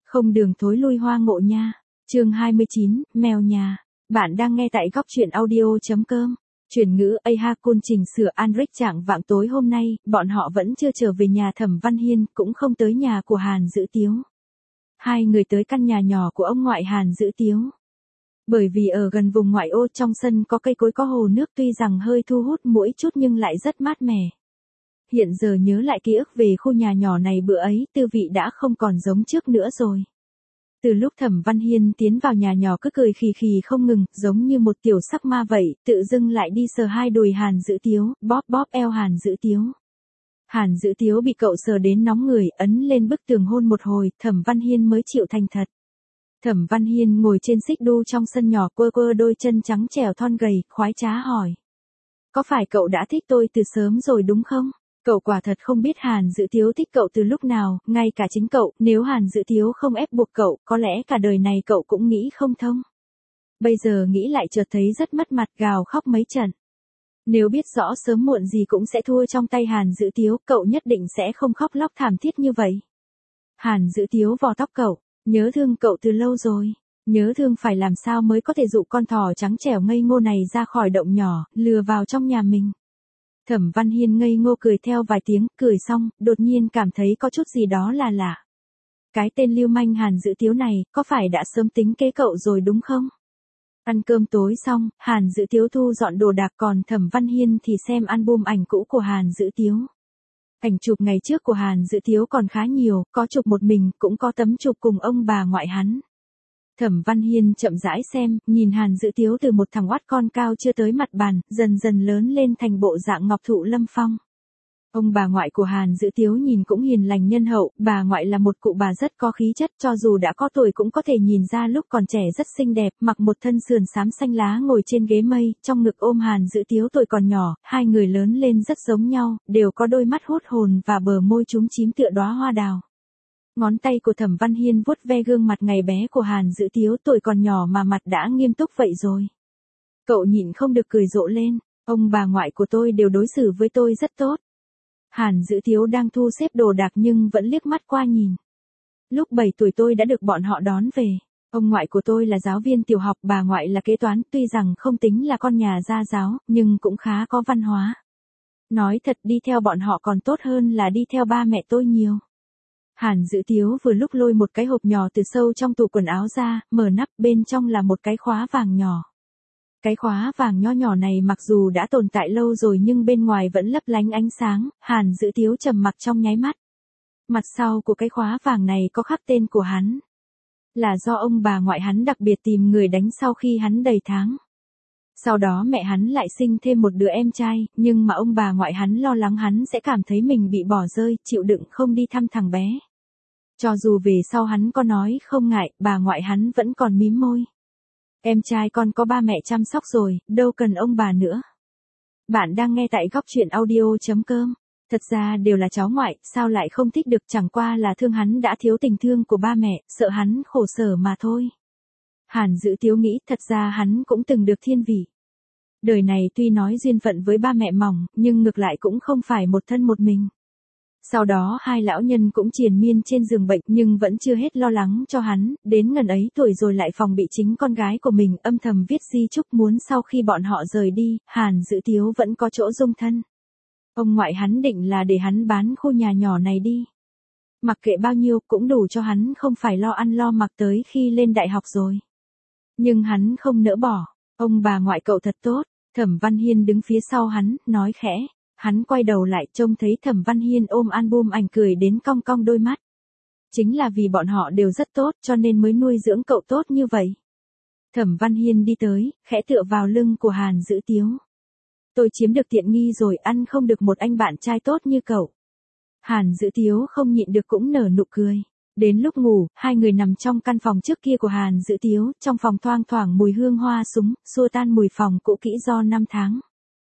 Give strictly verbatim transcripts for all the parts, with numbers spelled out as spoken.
Không đường thối lui hoa ngộ nha. Chương hai mươi chín, mèo nhà. Bạn đang nghe tại góc truyện audio.com. Chuyển ngữ A Ha Côn chỉnh sửa Android trạng vạng tối hôm nay, bọn họ vẫn chưa trở về nhà Thẩm Văn Hiên, cũng không tới nhà của Hàn Dữ Tiếu. Hai người tới căn nhà nhỏ của ông ngoại Hàn Dữ Tiếu. Bởi vì ở gần vùng ngoại ô, trong sân có cây cối có hồ nước, tuy rằng hơi thu hút mũi chút nhưng lại rất mát mẻ. Hiện giờ nhớ lại ký ức về khu nhà nhỏ này bữa ấy, tư vị đã không còn giống trước nữa rồi. Từ lúc Thẩm Văn Hiên tiến vào nhà nhỏ cứ cười khì khì không ngừng, giống như một tiểu sắc ma vậy, tự dưng lại đi sờ hai đùi Hàn Dữ Tiếu, bóp bóp eo Hàn Dữ Tiếu. Hàn Dữ Tiếu bị cậu sờ đến nóng người, ấn lên bức tường hôn một hồi, Thẩm Văn Hiên mới chịu thành thật. Thẩm Văn Hiên ngồi trên xích đu trong sân nhỏ, quơ quơ đôi chân trắng trẻo thon gầy, khoái trá hỏi. Có phải cậu đã thích tôi từ sớm rồi đúng không? Cậu quả thật không biết Hàn Dữ Tiếu thích cậu từ lúc nào, ngay cả chính cậu, nếu Hàn Dữ Tiếu không ép buộc cậu, có lẽ cả đời này cậu cũng nghĩ không thông. Bây giờ nghĩ lại chợt thấy rất mất mặt, gào khóc mấy trận. Nếu biết rõ sớm muộn gì cũng sẽ thua trong tay Hàn Dữ Tiếu, cậu nhất định sẽ không khóc lóc thảm thiết như vậy. Hàn Dữ Tiếu vò tóc cậu, nhớ thương cậu từ lâu rồi. Nhớ thương phải làm sao mới có thể dụ con thỏ trắng trẻo ngây ngô này ra khỏi động nhỏ, lừa vào trong nhà mình. Thẩm Văn Hiên ngây ngô cười theo vài tiếng, cười xong, đột nhiên cảm thấy có chút gì đó là lạ. Cái tên lưu manh Hàn Dữ Tiếu này, có phải đã sớm tính kế cậu rồi đúng không? Ăn cơm tối xong, Hàn Dữ Tiếu thu dọn đồ đạc, còn Thẩm Văn Hiên thì xem album ảnh cũ của Hàn Dữ Tiếu. Ảnh chụp ngày trước của Hàn Dữ Tiếu còn khá nhiều, có chụp một mình, cũng có tấm chụp cùng ông bà ngoại hắn. Thẩm Văn Hiên chậm rãi xem, nhìn Hàn Dữ Tiếu từ một thằng oát con cao chưa tới mặt bàn, dần dần lớn lên thành bộ dạng ngọc thụ lâm phong. Ông bà ngoại của Hàn Dữ Tiếu nhìn cũng hiền lành nhân hậu, bà ngoại là một cụ bà rất có khí chất, cho dù đã có tuổi cũng có thể nhìn ra lúc còn trẻ rất xinh đẹp, mặc một thân sườn xám xanh lá ngồi trên ghế mây, trong ngực ôm Hàn Dữ Tiếu tuổi còn nhỏ, hai người lớn lên rất giống nhau, đều có đôi mắt hút hồn và bờ môi chúm chím tựa đóa hoa đào. Ngón tay của Thẩm Văn Hiên vuốt ve gương mặt ngày bé của Hàn Dữ Tiếu, tuổi còn nhỏ mà mặt đã nghiêm túc vậy rồi. Cậu nhịn không được cười rộ lên, ông bà ngoại của tôi đều đối xử với tôi rất tốt. Hàn Dữ Tiếu đang thu xếp đồ đạc nhưng vẫn liếc mắt qua nhìn. Lúc bảy tuổi tôi đã được bọn họ đón về. Ông ngoại của tôi là giáo viên tiểu học, bà ngoại là kế toán, tuy rằng không tính là con nhà gia giáo, nhưng cũng khá có văn hóa. Nói thật, đi theo bọn họ còn tốt hơn là đi theo ba mẹ tôi nhiều. Hàn Dữ Tiếu vừa lúc lôi một cái hộp nhỏ từ sâu trong tủ quần áo ra, mở nắp, bên trong là một cái khóa vàng nhỏ. Cái khóa vàng nho nhỏ này mặc dù đã tồn tại lâu rồi nhưng bên ngoài vẫn lấp lánh ánh sáng, Hàn Dữ Tiếu trầm mặc trong nháy mắt. Mặt sau của cái khóa vàng này có khắc tên của hắn. Là do ông bà ngoại hắn đặc biệt tìm người đánh sau khi hắn đầy tháng. Sau đó mẹ hắn lại sinh thêm một đứa em trai, nhưng mà ông bà ngoại hắn lo lắng hắn sẽ cảm thấy mình bị bỏ rơi, chịu đựng không đi thăm thằng bé. Cho dù về sau hắn có nói không ngại, bà ngoại hắn vẫn còn mím môi. Em trai con có ba mẹ chăm sóc rồi, đâu cần ông bà nữa. Bạn đang nghe tại góc truyện audio.com. Thật ra đều là cháu ngoại, sao lại không thích được, chẳng qua là thương hắn đã thiếu tình thương của ba mẹ, sợ hắn khổ sở mà thôi. Hàn Dữ Tiếu nghĩ thật ra hắn cũng từng được thiên vị. Đời này tuy nói duyên phận với ba mẹ mỏng, nhưng ngược lại cũng không phải một thân một mình. Sau đó hai lão nhân cũng triền miên trên giường bệnh nhưng vẫn chưa hết lo lắng cho hắn, đến ngần ấy tuổi rồi lại phòng bị chính con gái của mình âm thầm viết di chúc muốn sau khi bọn họ rời đi, Hàn Dữ Tiếu vẫn có chỗ dung thân. Ông ngoại hắn định là để hắn bán khu nhà nhỏ này đi. Mặc kệ bao nhiêu cũng đủ cho hắn không phải lo ăn lo mặc tới khi lên đại học rồi. Nhưng hắn không nỡ bỏ, ông bà ngoại cậu thật tốt. Thẩm Văn Hiên đứng phía sau hắn, nói khẽ. Hắn quay đầu lại trông thấy Thẩm Văn Hiên ôm album ảnh cười đến cong cong đôi mắt. Chính là vì bọn họ đều rất tốt cho nên mới nuôi dưỡng cậu tốt như vậy. Thẩm Văn Hiên đi tới, khẽ tựa vào lưng của Hàn Dữ Tiếu. Tôi chiếm được tiện nghi rồi, ăn không được một anh bạn trai tốt như cậu. Hàn Dữ Tiếu không nhịn được cũng nở nụ cười. Đến lúc ngủ, hai người nằm trong căn phòng trước kia của Hàn Dữ Tiếu, trong phòng thoang thoảng mùi hương hoa súng, xua tan mùi phòng cũ kỹ do năm tháng.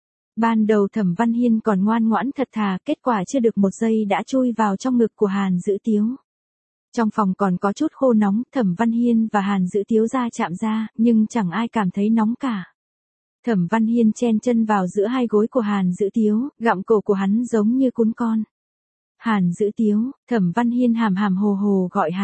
Ban đầu Thẩm Văn Hiên còn ngoan ngoãn thật thà, kết quả chưa được một giây đã chui vào trong ngực của Hàn Dữ Tiếu. Trong phòng còn có chút khô nóng, Thẩm Văn Hiên và Hàn Dữ Tiếu ra chạm ra, nhưng chẳng ai cảm thấy nóng cả. Thẩm Văn Hiên chen chân vào giữa hai gối của Hàn Dữ Tiếu, gặm cổ của hắn giống như cún con. Hàn Dữ Tiếu, Thẩm Văn Hiên hàm hàm hồ hồ gọi hắn.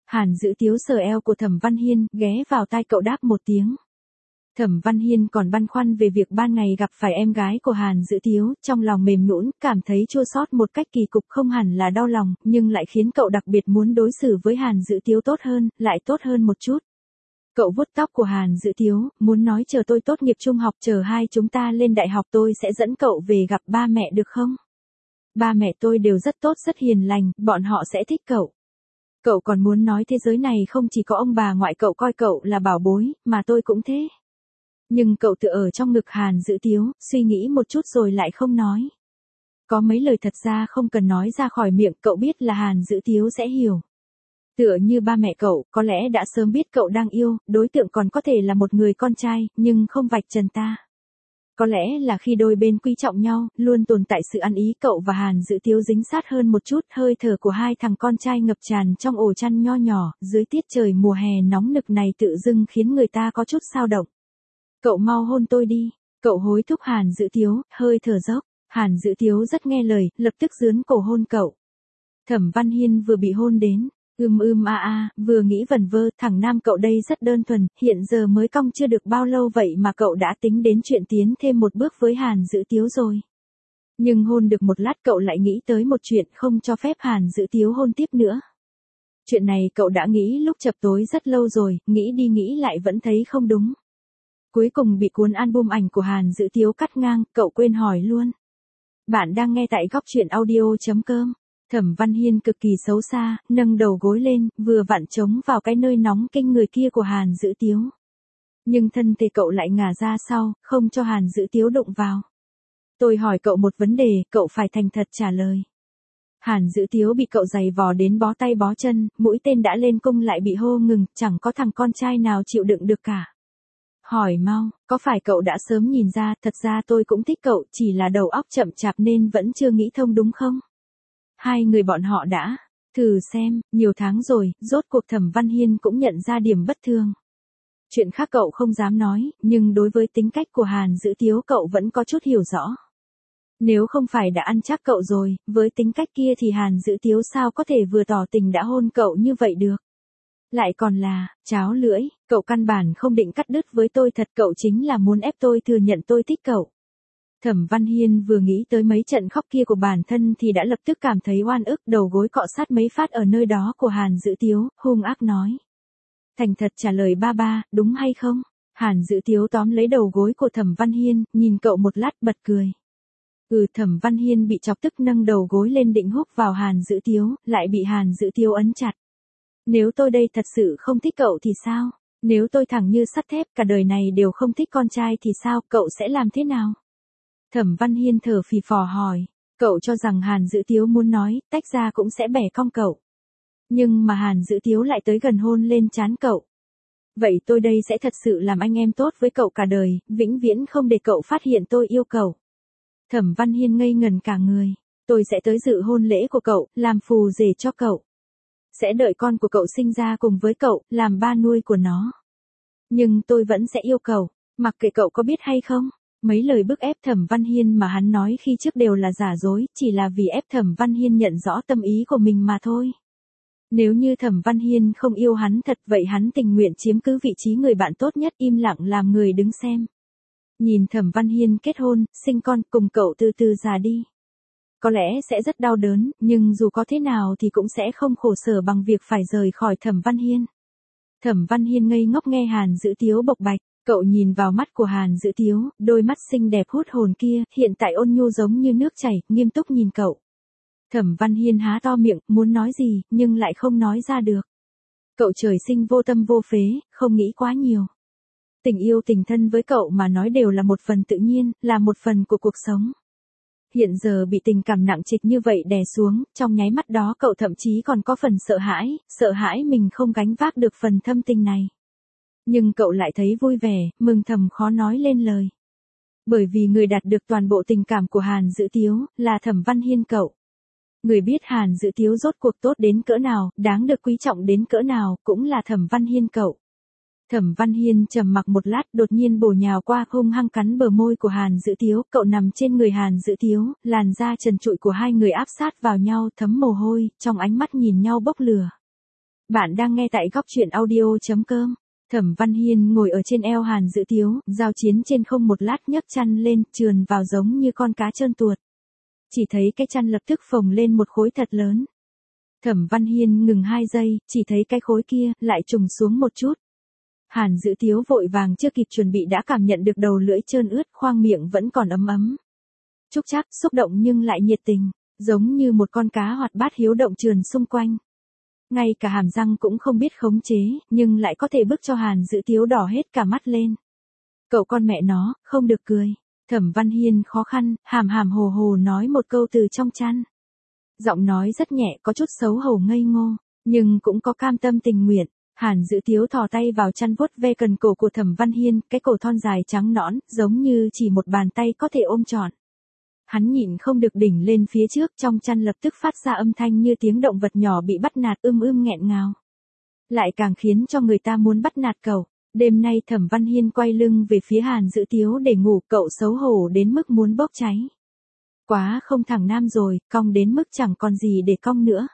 Hàn Dữ Tiếu sờ eo của Thẩm Văn Hiên, ghé vào tai cậu đáp một tiếng. Thẩm Văn Hiên còn băn khoăn về việc ban ngày gặp phải em gái của Hàn Dữ Tiếu, trong lòng mềm nhũn, cảm thấy chua xót một cách kỳ cục, không hẳn là đau lòng, nhưng lại khiến cậu đặc biệt muốn đối xử với Hàn Dữ Tiếu tốt hơn, lại tốt hơn một chút. Cậu vuốt tóc của Hàn Dữ Tiếu, muốn nói chờ tôi tốt nghiệp trung học, chờ hai chúng ta lên đại học tôi sẽ dẫn cậu về gặp ba mẹ được không? Ba mẹ tôi đều rất tốt, rất hiền lành, bọn họ sẽ thích cậu. Cậu còn muốn nói thế giới này không chỉ có ông bà ngoại cậu coi cậu là bảo bối, mà tôi cũng thế. Nhưng cậu tựa ở trong ngực Hàn Dữ Tiếu, suy nghĩ một chút rồi lại không nói. Có mấy lời thật ra không cần nói ra khỏi miệng, cậu biết là Hàn Dữ Tiếu sẽ hiểu. Tựa như ba mẹ cậu, có lẽ đã sớm biết cậu đang yêu, đối tượng còn có thể là một người con trai, nhưng không vạch trần ta. Có lẽ là khi đôi bên quý trọng nhau, luôn tồn tại sự ăn ý, cậu và Hàn Dữ Tiếu dính sát hơn một chút, hơi thở của hai thằng con trai ngập tràn trong ổ chăn nho nhỏ, dưới tiết trời mùa hè nóng nực này tự dưng khiến người ta có chút xao động. Cậu mau hôn tôi đi, cậu hối thúc Hàn Dữ Tiếu, hơi thở dốc. Hàn Dữ Tiếu rất nghe lời, lập tức dướn cổ hôn cậu. Thẩm Văn Hiên vừa bị hôn đến, ưm ưm a a, vừa nghĩ vẩn vơ, thằng nam cậu đây rất đơn thuần, hiện giờ mới cong chưa được bao lâu vậy mà cậu đã tính đến chuyện tiến thêm một bước với Hàn Dữ Tiếu rồi. Nhưng hôn được một lát cậu lại nghĩ tới một chuyện, không cho phép Hàn Dữ Tiếu hôn tiếp nữa. Chuyện này cậu đã nghĩ lúc chập tối rất lâu rồi, nghĩ đi nghĩ lại vẫn thấy không đúng. Cuối cùng bị cuốn album ảnh của Hàn Dữ Tiếu cắt ngang, cậu quên hỏi luôn. Bạn đang nghe tại góc truyện audio chấm com. Thẩm Văn Hiên cực kỳ xấu xa, nâng đầu gối lên, vừa vặn chống vào cái nơi nóng kinh người kia của Hàn Dữ Tiếu. Nhưng thân thể cậu lại ngả ra sau, không cho Hàn Dữ Tiếu đụng vào. Tôi hỏi cậu một vấn đề, cậu phải thành thật trả lời. Hàn Dữ Tiếu bị cậu giày vò đến bó tay bó chân, mũi tên đã lên cung lại bị hô ngừng, chẳng có thằng con trai nào chịu đựng được cả. Hỏi mau, có phải cậu đã sớm nhìn ra, thật ra tôi cũng thích cậu, chỉ là đầu óc chậm chạp nên vẫn chưa nghĩ thông đúng không? Hai người bọn họ đã, thử xem, nhiều tháng rồi, rốt cuộc Thẩm Văn Hiên cũng nhận ra điểm bất thường. Chuyện khác cậu không dám nói, nhưng đối với tính cách của Hàn Dữ Tiếu cậu vẫn có chút hiểu rõ. Nếu không phải đã ăn chắc cậu rồi, với tính cách kia thì Hàn Dữ Tiếu sao có thể vừa tỏ tình đã hôn cậu như vậy được? Lại còn là, cháo lưỡi, cậu căn bản không định cắt đứt với tôi thật, cậu chính là muốn ép tôi thừa nhận tôi thích cậu. Thẩm Văn Hiên vừa nghĩ tới mấy trận khóc kia của bản thân thì đã lập tức cảm thấy oan ức, đầu gối cọ sát mấy phát ở nơi đó của Hàn Dữ Tiếu, hung ác nói. Thành thật trả lời ba ba, đúng hay không? Hàn Dữ Tiếu tóm lấy đầu gối của Thẩm Văn Hiên, nhìn cậu một lát bật cười. Ừ, Thẩm Văn Hiên bị chọc tức nâng đầu gối lên định húc vào Hàn Dữ Tiếu, lại bị Hàn Dữ Tiếu ấn chặt. Nếu tôi đây thật sự không thích cậu thì sao? Nếu tôi thẳng như sắt thép cả đời này đều không thích con trai thì sao, cậu sẽ làm thế nào? Thẩm Văn Hiên thở phì phò hỏi, cậu cho rằng Hàn Dữ Tiếu muốn nói, tách ra cũng sẽ bẻ cong cậu. Nhưng mà Hàn Dữ Tiếu lại tới gần hôn lên trán cậu. Vậy tôi đây sẽ thật sự làm anh em tốt với cậu cả đời, vĩnh viễn không để cậu phát hiện tôi yêu cậu. Thẩm Văn Hiên ngây ngần cả người, tôi sẽ tới dự hôn lễ của cậu, làm phù rể cho cậu. Sẽ đợi con của cậu sinh ra cùng với cậu, làm ba nuôi của nó. Nhưng tôi vẫn sẽ yêu cậu, mặc kệ cậu có biết hay không. Mấy lời bức ép Thẩm Văn Hiên mà hắn nói khi trước đều là giả dối, chỉ là vì ép Thẩm Văn Hiên nhận rõ tâm ý của mình mà thôi. Nếu như Thẩm Văn Hiên không yêu hắn thật vậy hắn tình nguyện chiếm cứ vị trí người bạn tốt nhất, im lặng làm người đứng xem. Nhìn Thẩm Văn Hiên kết hôn, sinh con, cùng cậu từ từ già đi. Có lẽ sẽ rất đau đớn, nhưng dù có thế nào thì cũng sẽ không khổ sở bằng việc phải rời khỏi Thẩm Văn Hiên. Thẩm Văn Hiên ngây ngốc nghe Hàn Dữ Tiếu bộc bạch, cậu nhìn vào mắt của Hàn Dữ Tiếu, đôi mắt xinh đẹp hút hồn kia, hiện tại ôn nhu giống như nước chảy, nghiêm túc nhìn cậu. Thẩm Văn Hiên há to miệng, muốn nói gì, nhưng lại không nói ra được. Cậu trời sinh vô tâm vô phế, không nghĩ quá nhiều. Tình yêu tình thân với cậu mà nói đều là một phần tự nhiên, là một phần của cuộc sống. Hiện giờ bị tình cảm nặng trịch như vậy đè xuống, trong nháy mắt đó cậu thậm chí còn có phần sợ hãi, sợ hãi mình không gánh vác được phần thâm tình này. Nhưng cậu lại thấy vui vẻ, mừng thầm khó nói lên lời. Bởi vì người đạt được toàn bộ tình cảm của Hàn Dữ Tiếu, là Thẩm Văn Hiên cậu. Người biết Hàn Dữ Tiếu rốt cuộc tốt đến cỡ nào, đáng được quý trọng đến cỡ nào, cũng là Thẩm Văn Hiên cậu. Thẩm Văn Hiên trầm mặc một lát, đột nhiên bổ nhào qua hung hăng cắn bờ môi của Hàn Dữ Tiếu, cậu nằm trên người Hàn Dữ Tiếu, làn da trần trụi của hai người áp sát vào nhau, thấm mồ hôi, trong ánh mắt nhìn nhau bốc lửa. Bạn đang nghe tại góc chuyện audio chấm com. Thẩm Văn Hiên ngồi ở trên eo Hàn Dữ Tiếu, giao chiến trên không một lát nhấc chăn lên, trườn vào giống như con cá trơn tuột. Chỉ thấy cái chăn lập tức phồng lên một khối thật lớn. Thẩm Văn Hiên ngừng hai giây, chỉ thấy cái khối kia lại trùng xuống một chút. Hàn Dữ Tiếu vội vàng chưa kịp chuẩn bị đã cảm nhận được đầu lưỡi trơn ướt, khoang miệng vẫn còn ấm ấm. Trúc chắc, xúc động nhưng lại nhiệt tình, giống như một con cá hoạt bát hiếu động trườn xung quanh. Ngay cả hàm răng cũng không biết khống chế, nhưng lại có thể bức cho Hàn Dữ Tiếu đỏ hết cả mắt lên. Cậu con mẹ nó, không được cười. Thẩm Văn Hiên khó khăn, hàm hàm hồ hồ nói một câu từ trong chăn. Giọng nói rất nhẹ, có chút xấu hổ ngây ngô, nhưng cũng có cam tâm tình nguyện. Hàn Dữ Tiếu thò tay vào chăn vuốt ve cần cổ của Thẩm Văn Hiên, cái cổ thon dài trắng nõn, giống như chỉ một bàn tay có thể ôm trọn. Hắn nhịn không được đỉnh lên phía trước, trong chăn lập tức phát ra âm thanh như tiếng động vật nhỏ bị bắt nạt, ưm ưm nghẹn ngào. Lại càng khiến cho người ta muốn bắt nạt cậu. Đêm nay Thẩm Văn Hiên quay lưng về phía Hàn Dữ Tiếu để ngủ, cậu xấu hổ đến mức muốn bốc cháy. Quá không thẳng nam rồi, cong đến mức chẳng còn gì để cong nữa.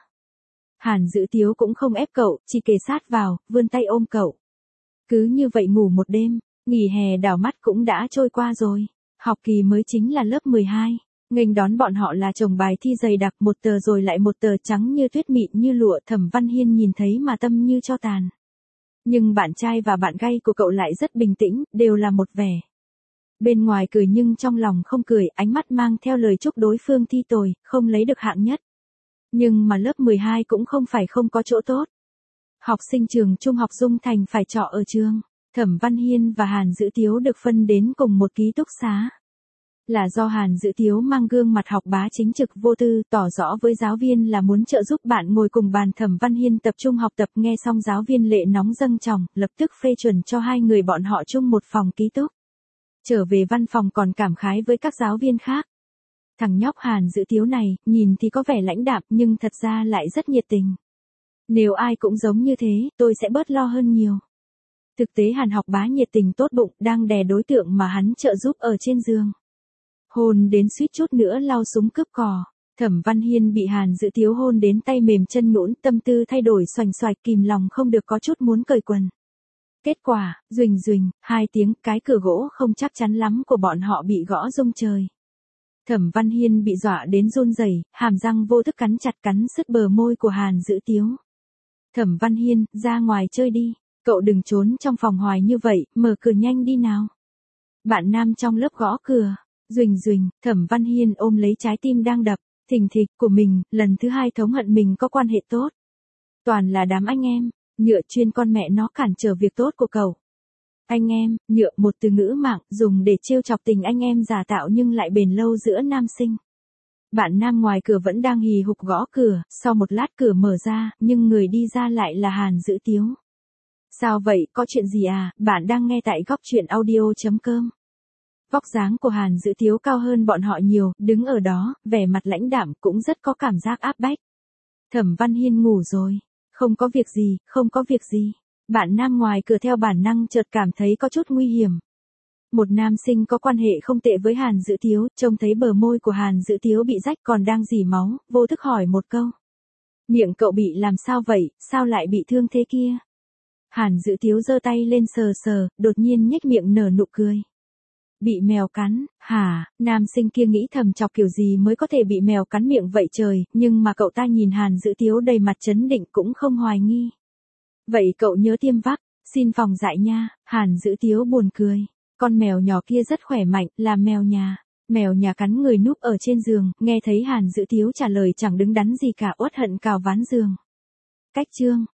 Hàn Dữ Tiếu cũng không ép cậu, chỉ kề sát vào, vươn tay ôm cậu. Cứ như vậy ngủ một đêm, nghỉ hè đảo mắt cũng đã trôi qua rồi. Học kỳ mới chính là lớp mười hai, nghênh đón bọn họ là chồng bài thi dày đặc, một tờ rồi lại một tờ, trắng như tuyết, mịn như lụa. Thẩm Văn Hiên nhìn thấy mà tâm như tro tàn. Nhưng bạn trai và bạn gay của cậu lại rất bình tĩnh, đều là một vẻ. Bên ngoài cười nhưng trong lòng không cười, ánh mắt mang theo lời chúc đối phương thi tồi, không lấy được hạng nhất. Nhưng mà lớp mười hai cũng không phải không có chỗ tốt. Học sinh trường trung học Dung Thành phải trọ ở trường. Thẩm Văn Hiên và Hàn Dữ Tiếu được phân đến cùng một ký túc xá. Là do Hàn Dữ Tiếu mang gương mặt học bá chính trực vô tư, tỏ rõ với giáo viên là muốn trợ giúp bạn ngồi cùng bàn. Thẩm Văn Hiên tập trung học tập, nghe xong giáo viên lệ nóng dâng tròng, lập tức phê chuẩn cho hai người bọn họ chung một phòng ký túc. Trở về văn phòng còn cảm khái với các giáo viên khác. Thằng nhóc Hàn Dữ Tiếu này, nhìn thì có vẻ lãnh đạm nhưng thật ra lại rất nhiệt tình. Nếu ai cũng giống như thế, tôi sẽ bớt lo hơn nhiều. Thực tế Hàn học bá nhiệt tình tốt bụng, đang đè đối tượng mà hắn trợ giúp ở trên giường. Hôn đến suýt chút nữa lao súng cướp cò. Thẩm Văn Hiên bị Hàn Dữ Tiếu hôn đến tay mềm chân nhũn, tâm tư thay đổi xoành xoạch, kìm lòng không được có chút muốn cởi quần. Kết quả, duỳnh duỳnh, hai tiếng, cái cửa gỗ không chắc chắn lắm của bọn họ bị gõ rung trời. Thẩm Văn Hiên bị dọa đến run rẩy, hàm răng vô thức cắn chặt, cắn sứt bờ môi của Hàn Dữ Tiếu. Thẩm Văn Hiên, ra ngoài chơi đi. Cậu đừng trốn trong phòng hoài như vậy, mở cửa nhanh đi nào. Bạn nam trong lớp gõ cửa. Duỳnh duỳnh, Thẩm Văn Hiên ôm lấy trái tim đang đập thình thịch của mình, lần thứ hai thống hận mình có quan hệ tốt. Toàn là đám anh em, nhựa chuyên con mẹ nó cản trở việc tốt của cậu. Anh em, nhựa, một từ ngữ mạng, dùng để trêu chọc tình anh em giả tạo nhưng lại bền lâu giữa nam sinh. Bạn nam ngoài cửa vẫn đang hì hục gõ cửa, sau một lát cửa mở ra, nhưng người đi ra lại là Hàn Dữ Tiếu. Sao vậy, có chuyện gì à? Bạn đang nghe tại góc chuyện audio chấm com. Vóc dáng của Hàn Dữ Tiếu cao hơn bọn họ nhiều, đứng ở đó, vẻ mặt lãnh đạm, cũng rất có cảm giác áp bách. Thẩm Văn Hiên ngủ rồi. Không có việc gì, không có việc gì. Bạn nam ngoài cửa theo bản năng chợt cảm thấy có chút nguy hiểm. Một nam sinh có quan hệ không tệ với Hàn Dữ Tiếu, trông thấy bờ môi của Hàn Dữ Tiếu bị rách còn đang rỉ máu, vô thức hỏi một câu. Miệng cậu bị làm sao vậy, sao lại bị thương thế kia? Hàn Dữ Tiếu giơ tay lên sờ sờ, đột nhiên nhếch miệng nở nụ cười. Bị mèo cắn, hả? Nam sinh kia nghĩ thầm chọc kiểu gì mới có thể bị mèo cắn miệng vậy trời, nhưng mà cậu ta nhìn Hàn Dữ Tiếu đầy mặt trấn định cũng không hoài nghi. Vậy cậu nhớ tiêm vắc, xin phòng dại nha. Hàn Dữ Tiếu buồn cười. Con mèo nhỏ kia rất khỏe mạnh, là mèo nhà. Mèo nhà cắn người núp ở trên giường, nghe thấy Hàn Dữ Tiếu trả lời chẳng đứng đắn gì cả, uất hận cào ván giường. Cách chương.